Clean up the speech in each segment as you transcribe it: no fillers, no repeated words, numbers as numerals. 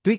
Tuyết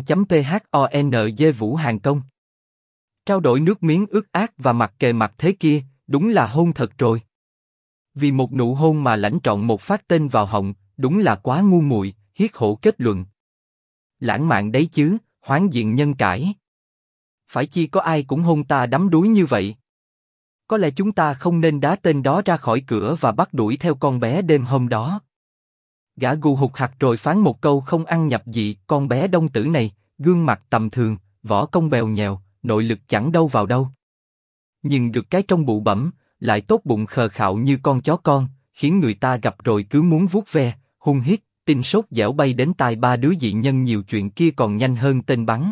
DN.PHONG Vũ Hàng Công. Trao đổi nước miếng ướt át và mặt kề mặt thế kia, đúng là hôn thật rồi. Vì một nụ hôn mà lãnh trọn một phát tên vào họng, đúng là quá ngu muội, Hiết Hổ kết luận. Lãng mạn đấy chứ, Hoáng Diện Nhân cãi. Phải chi có ai cũng hôn ta đắm đuối như vậy? Có lẽ chúng ta không nên đá tên đó ra khỏi cửa và bắt đuổi theo con bé đêm hôm đó. Gã gù hụt hặc rồi phán một câu không ăn nhập dị, con bé Đông Tử này, gương mặt tầm thường, võ công bèo nhèo, nội lực chẳng đâu vào đâu. Nhưng được cái trong bụ bẫm, lại tốt bụng khờ khạo như con chó con, khiến người ta gặp rồi cứ muốn vuốt ve, hung hít, tin sốt dẻo bay đến tai ba đứa dị nhân nhiều chuyện kia còn nhanh hơn tên bắn.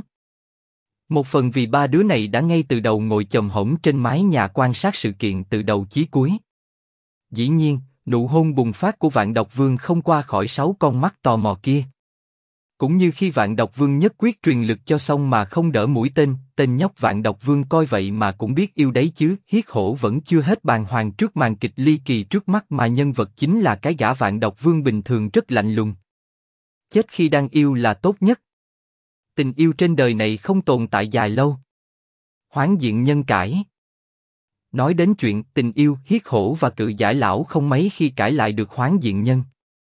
Một phần vì ba đứa này đã ngay từ đầu ngồi chồm hổm trên mái nhà quan sát sự kiện từ đầu chí cuối. Dĩ nhiên, nụ hôn bùng phát của Vạn Độc Vương không qua khỏi 6 con mắt tò mò kia. Cũng như khi Vạn Độc Vương nhất quyết truyền lực cho xong mà không đỡ mũi tên nhóc Vạn Độc Vương coi vậy mà cũng biết yêu đấy chứ. Hiết Hổ vẫn chưa hết bàng hoàng trước màn kịch ly kỳ trước mắt mà nhân vật chính là cái gã Vạn Độc Vương bình thường rất lạnh lùng. Chết khi đang yêu là tốt nhất. Tình yêu trên đời này không tồn tại dài lâu. Hoáng Diện Nhân cãi. Nói đến chuyện tình yêu, Hiết Hổ và Cự Giải lão không mấy khi cãi lại được Hoáng Diện Nhân.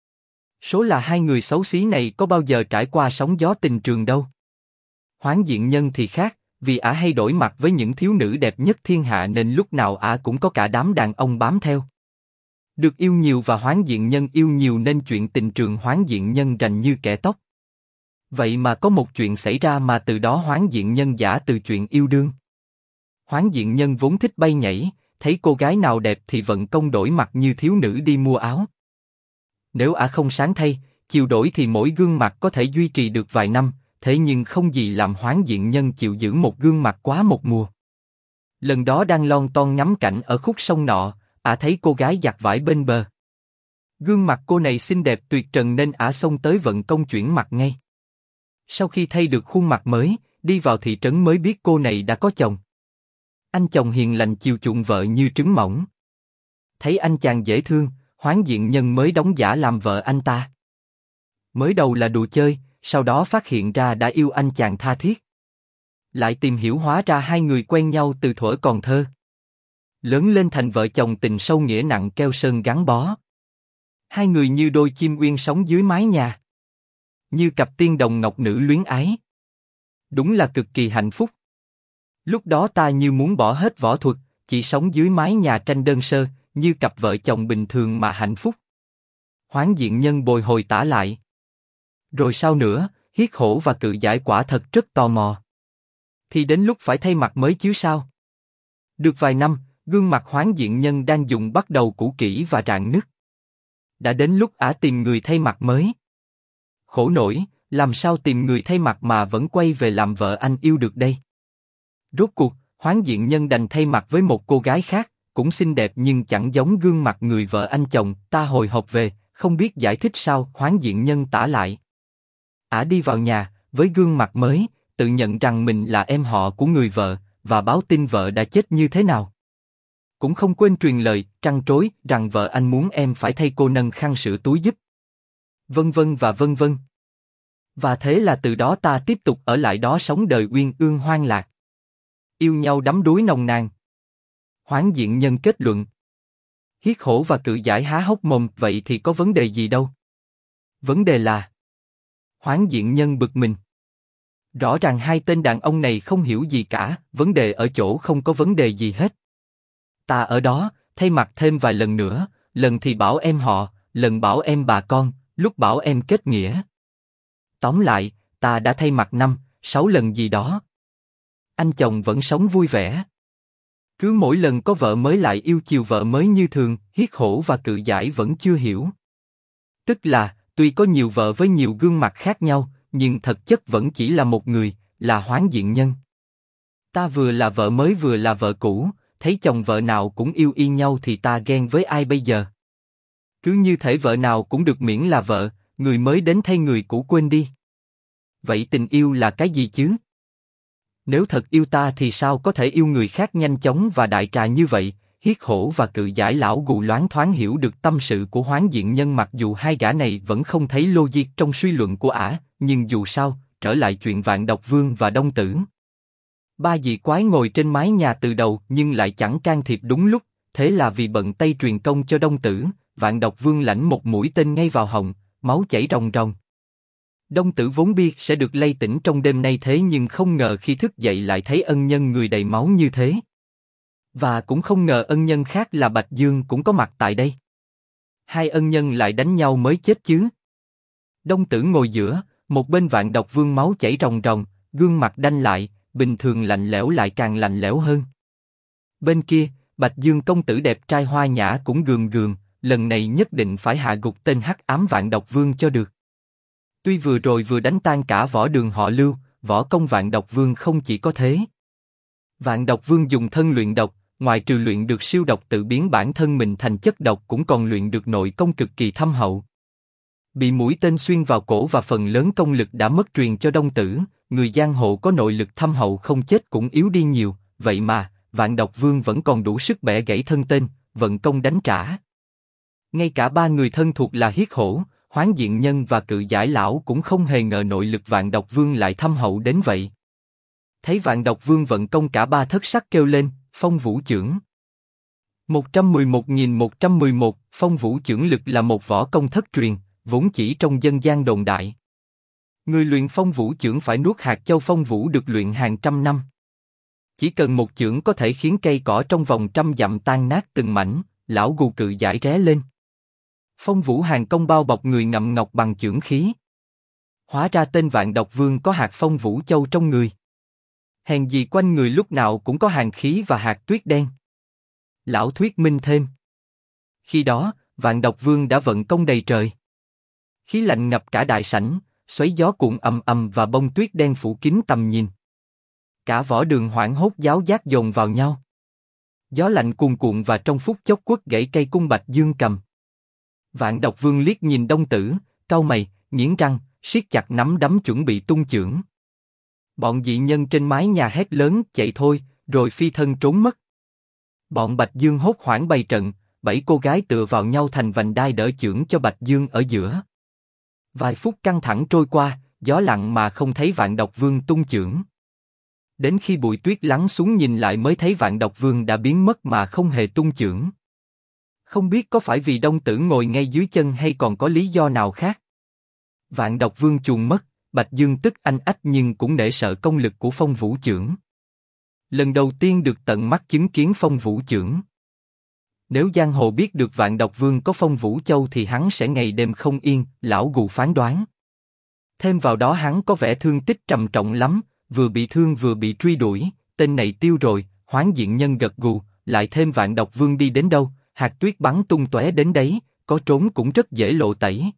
Số là hai người xấu xí này có bao giờ trải qua sóng gió tình trường đâu. Hoáng Diện Nhân thì khác, vì ả hay đổi mặt với những thiếu nữ đẹp nhất thiên hạ nên lúc nào ả cũng có cả đám đàn ông bám theo. Được yêu nhiều và Hoáng Diện Nhân yêu nhiều nên chuyện tình trường Hoáng Diện Nhân rành như kẻ tóc. Vậy mà có một chuyện xảy ra mà từ đó Hoáng Diện Nhân giả từ chuyện yêu đương. Hoáng Diện Nhân vốn thích bay nhảy, thấy cô gái nào đẹp thì vận công đổi mặt như thiếu nữ đi mua áo. Nếu ả không sáng thay, chịu đổi thì mỗi gương mặt có thể duy trì được vài năm, thế nhưng không gì làm Hoáng Diện Nhân chịu giữ một gương mặt quá một mùa. Lần đó đang lon ton ngắm cảnh ở khúc sông nọ, ả thấy cô gái giặt vải bên bờ. Gương mặt cô này xinh đẹp tuyệt trần nên ả xông tới vận công chuyển mặt ngay. Sau khi thay được khuôn mặt mới, đi vào thị trấn mới biết cô này đã có chồng. Anh chồng hiền lành chiều chuộng vợ như trứng mỏng. Thấy anh chàng dễ thương, Hoáng Diện Nhân mới đóng giả làm vợ anh ta. Mới đầu là đùa chơi, sau đó phát hiện ra đã yêu anh chàng tha thiết. Lại tìm hiểu hóa ra hai người quen nhau từ thuở còn thơ. Lớn lên thành vợ chồng tình sâu nghĩa nặng keo sơn gắn bó. Hai người như đôi chim uyên sống dưới mái nhà. Như cặp tiên đồng ngọc nữ luyến ái. Đúng là cực kỳ hạnh phúc. Lúc đó ta như muốn bỏ hết võ thuật, chỉ sống dưới mái nhà tranh đơn sơ, như cặp vợ chồng bình thường mà hạnh phúc. Hoáng Diện Nhân bồi hồi tả lại. Rồi sao nữa, Hiết Hổ và Cự Giải quả thật rất tò mò. Thì đến lúc phải thay mặt mới chứ sao? Được vài năm, gương mặt Hoáng Diện Nhân đang dùng bắt đầu cũ kỹ và rạn nứt. Đã đến lúc ả tìm người thay mặt mới. Khổ nổi, làm sao tìm người thay mặt mà vẫn quay về làm vợ anh yêu được đây? Rốt cuộc, Hoáng Diện Nhân đành thay mặt với một cô gái khác, cũng xinh đẹp nhưng chẳng giống gương mặt người vợ anh chồng. Ta hồi hộp về, không biết giải thích sao. Hoáng Diện Nhân tả lại. Ả đi vào nhà, với gương mặt mới, tự nhận rằng mình là em họ của người vợ, và báo tin vợ đã chết như thế nào. Cũng không quên truyền lời, trăn trối, rằng vợ anh muốn em phải thay cô nâng khăn sữa túi giúp. Vân vân và vân vân. Và thế là từ đó ta tiếp tục ở lại đó sống đời uyên ương hoang lạc. Yêu nhau đắm đuối nồng nàn. Hoáng Diện Nhân kết luận. Hiết Hổ và Cự Giải há hốc mồm, vậy thì có vấn đề gì đâu. Vấn đề là... Hoáng Diện Nhân bực mình. Rõ ràng hai tên đàn ông này không hiểu gì cả, vấn đề ở chỗ không có vấn đề gì hết. Ta ở đó, thay mặt thêm vài lần nữa, lần thì bảo em họ, lần bảo em bà con, lúc bảo em kết nghĩa. Tóm lại, ta đã thay mặt 5-6 lần gì đó. Anh chồng vẫn sống vui vẻ. Cứ mỗi lần có vợ mới lại yêu chiều vợ mới như thường. Hiết Hổ và Cự Giải vẫn chưa hiểu. Tức là, tuy có nhiều vợ với nhiều gương mặt khác nhau, nhưng thực chất vẫn chỉ là một người, là Hoáng Diện Nhân. Ta vừa là vợ mới vừa là vợ cũ, thấy chồng vợ nào cũng yêu y nhau thì ta ghen với ai bây giờ? Cứ như thể vợ nào cũng được miễn là vợ, người mới đến thay người cũ quên đi. Vậy tình yêu là cái gì chứ? Nếu thật yêu ta thì sao có thể yêu người khác nhanh chóng và đại trà như vậy? Hiết Hổ và Cự Giải lão gù loáng thoáng hiểu được tâm sự của Hoáng Diện Nhân, mặc dù hai gã này vẫn không thấy logic trong suy luận của ả, nhưng dù sao, trở lại chuyện Vạn Độc Vương và Đông Tử. Ba dị quái ngồi trên mái nhà từ đầu nhưng lại chẳng can thiệp đúng lúc, thế là vì bận tay truyền công cho Đông Tử, Vạn Độc Vương lãnh một mũi tên ngay vào họng, máu chảy ròng ròng. Đông Tử vốn biết sẽ được lay tỉnh trong đêm nay thế nhưng không ngờ khi thức dậy lại thấy ân nhân người đầy máu như thế. Và cũng không ngờ ân nhân khác là Bạch Dương cũng có mặt tại đây. Hai ân nhân lại đánh nhau mới chết chứ. Đông Tử ngồi giữa, một bên Vạn Độc Vương máu chảy ròng ròng, gương mặt đanh lại, bình thường lạnh lẽo lại càng lạnh lẽo hơn. Bên kia, Bạch Dương công tử đẹp trai hoa nhã cũng gườm gườm, lần này nhất định phải hạ gục tên hắc ám Vạn Độc Vương cho được. Tuy vừa rồi vừa đánh tan cả võ đường họ Lưu, võ công Vạn Độc Vương không chỉ có thế. Vạn Độc Vương dùng thân luyện độc, ngoài trừ luyện được siêu độc tự biến bản thân mình thành chất độc cũng còn luyện được nội công cực kỳ thâm hậu. Bị mũi tên xuyên vào cổ và phần lớn công lực đã mất truyền cho Đông Tử, người giang hồ có nội lực thâm hậu không chết cũng yếu đi nhiều, vậy mà, Vạn Độc Vương vẫn còn đủ sức bẻ gãy thân tên, vận công đánh trả. Ngay cả ba người thân thuộc là Hiết Hổ, Hoán Diện Nhân và Cự Giải Lão cũng không hề ngờ nội lực Vạn Độc Vương lại thâm hậu đến vậy. Thấy Vạn Độc Vương vận công cả ba thất sắc kêu lên, Phong Vũ Chưởng. 111.111, Phong Vũ Chưởng lực là một võ công thất truyền, vốn chỉ trong dân gian đồn đại. Người luyện Phong Vũ Chưởng phải nuốt hạt châu Phong Vũ được luyện hàng trăm năm. Chỉ cần một chưởng có thể khiến cây cỏ trong vòng trăm dặm tan nát từng mảnh, lão gù Cự Giải ré lên. Phong Vũ hàng công bao bọc người ngậm ngọc bằng chưởng khí. Hóa ra tên Vạn Độc Vương có hạt Phong Vũ Châu trong người. Hèn gì quanh người lúc nào cũng có hàn khí và hạt tuyết đen. Lão thuyết minh thêm. Khi đó, Vạn Độc Vương đã vận công đầy trời. Khí lạnh ngập cả đại sảnh, xoáy gió cuộn ầm ầm và bông tuyết đen phủ kín tầm nhìn. Cả võ đường hoảng hốt giáo giác dồn vào nhau. Gió lạnh cuồn cuộn và trong phút chốc quất gãy cây cung Bạch Dương cầm. Vạn Độc Vương liếc nhìn Đông Tử, cau mày, nghiến răng, siết chặt nắm đấm chuẩn bị tung chưởng. Bọn dị nhân trên mái nhà hét lớn chạy thôi, rồi phi thân trốn mất. Bọn Bạch Dương hốt hoảng bày trận, 7 cô gái tựa vào nhau thành vành đai đỡ chưởng cho Bạch Dương ở giữa. Vài phút căng thẳng trôi qua, gió lặng mà không thấy Vạn Độc Vương tung chưởng. Đến khi bụi tuyết lắng xuống nhìn lại mới thấy Vạn Độc Vương đã biến mất mà không hề tung chưởng. Không biết có phải vì Đông Tử ngồi ngay dưới chân hay còn có lý do nào khác. Vạn Độc Vương chuồn mất, Bạch Dương tức anh ách nhưng cũng nể sợ công lực của Phong Vũ Chưởng. Lần đầu tiên được tận mắt chứng kiến Phong Vũ Chưởng. Nếu giang hồ biết được Vạn Độc Vương có Phong Vũ Châu thì hắn sẽ ngày đêm không yên, lão gù phán đoán. Thêm vào đó hắn có vẻ thương tích trầm trọng lắm, vừa bị thương vừa bị truy đuổi, tên này tiêu rồi. Hoán Diện Nhân gật gù, lại thêm Vạn Độc Vương đi đến đâu, hạt tuyết bắn tung tóe đến đấy, có trốn cũng rất dễ lộ tẩy.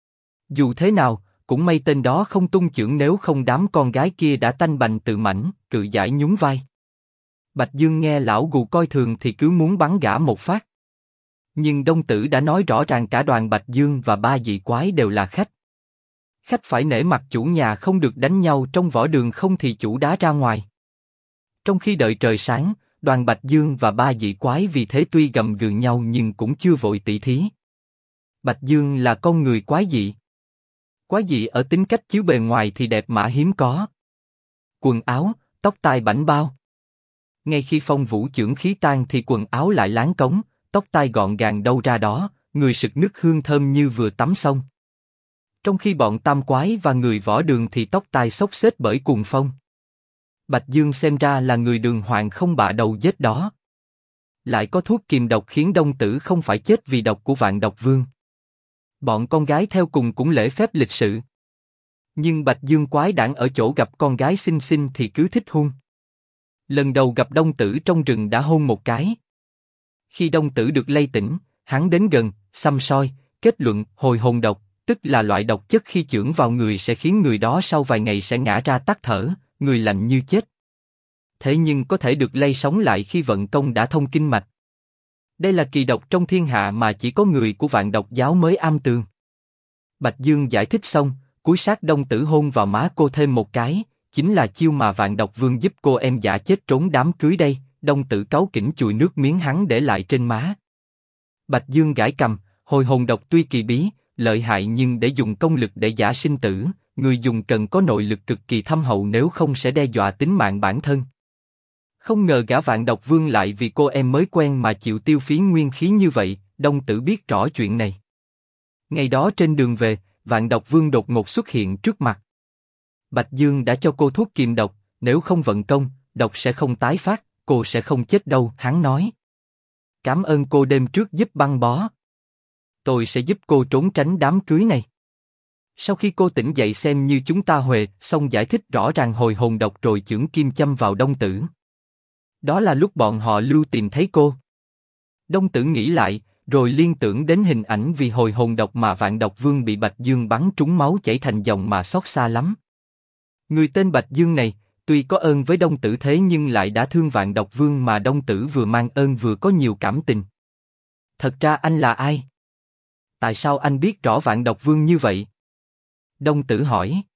Dù thế nào, cũng may tên đó không tung chưởng, nếu không đám con gái kia đã tanh bành tự mảnh. Cự Giải nhún vai. Bạch Dương nghe lão gù coi thường thì cứ muốn bắn gã một phát. Nhưng Đông Tử đã nói rõ ràng cả đoàn Bạch Dương và ba dị quái đều là khách. Khách phải nể mặt chủ nhà, không được đánh nhau trong võ đường, không thì chủ đá ra ngoài. Trong khi đợi trời sáng, đoàn Bạch Dương và ba dị quái vì thế tuy gầm gừ nhau nhưng cũng chưa vội tỉ thí. Bạch Dương là con người quái dị. Quái dị ở tính cách chiếu bề ngoài thì đẹp mã hiếm có. Quần áo, tóc tai bảnh bao. Ngay khi Phong Vũ Chưởng khí tan thì quần áo lại láng cống, tóc tai gọn gàng đâu ra đó, người sực nước hương thơm như vừa tắm xong. Trong khi bọn tam quái và người võ đường thì tóc tai xốc xếch bởi cuồng phong. Bạch Dương xem ra là người đường hoàng không bạ đầu giết đó. Lại có thuốc kiềm độc khiến Đông Tử không phải chết vì độc của Vạn Độc Vương. Bọn con gái theo cùng cũng lễ phép lịch sự. Nhưng Bạch Dương quái đản ở chỗ gặp con gái xinh xinh thì cứ thích hôn. Lần đầu gặp Đông Tử trong rừng đã hôn một cái. Khi Đông Tử được lay tỉnh, hắn đến gần, xăm soi, kết luận hồi hồn độc, tức là loại độc chất khi chưởng vào người sẽ khiến người đó sau vài ngày sẽ ngã ra tắt thở, người lạnh như chết. Thế nhưng có thể được lay sống lại khi vận công đã thông kinh mạch. Đây là kỳ độc trong thiên hạ mà chỉ có người của Vạn Độc giáo mới am tường. Bạch Dương giải thích xong, cúi sát Đông Tử hôn vào má cô thêm một cái, chính là chiêu mà Vạn Độc Vương giúp cô em giả chết trốn đám cưới đây. Đông Tử cáu kỉnh chùi nước miếng hắn để lại trên má. Bạch Dương gãi cằm, hồi hồn độc tuy kỳ bí, lợi hại nhưng để dùng công lực để giả sinh tử, người dùng cần có nội lực cực kỳ thâm hậu nếu không sẽ đe dọa tính mạng bản thân. Không ngờ gã Vạn Độc Vương lại vì cô em mới quen mà chịu tiêu phí nguyên khí như vậy, Đông Tử biết rõ chuyện này. Ngày đó trên đường về, Vạn Độc Vương đột ngột xuất hiện trước mặt. Bạch Dương đã cho cô thuốc kiềm độc, nếu không vận công, độc sẽ không tái phát, cô sẽ không chết đâu, hắn nói. Cảm ơn cô đêm trước giúp băng bó. Tôi sẽ giúp cô trốn tránh đám cưới này. Sau khi cô tỉnh dậy xem như chúng ta huề, xong giải thích rõ ràng hồi hồn độc rồi chưởng kim châm vào Đông Tử. Đó là lúc bọn họ lưu tìm thấy cô. Đông Tử nghĩ lại, rồi liên tưởng đến hình ảnh vì hồi hồn độc mà Vạn Độc Vương bị Bạch Dương bắn trúng máu chảy thành dòng mà xót xa lắm. Người tên Bạch Dương này, tuy có ơn với Đông Tử thế nhưng lại đã thương Vạn Độc Vương mà Đông Tử vừa mang ơn vừa có nhiều cảm tình. Thật ra anh là ai? Tại sao anh biết rõ Vạn Độc Vương như vậy? Đông Tử hỏi.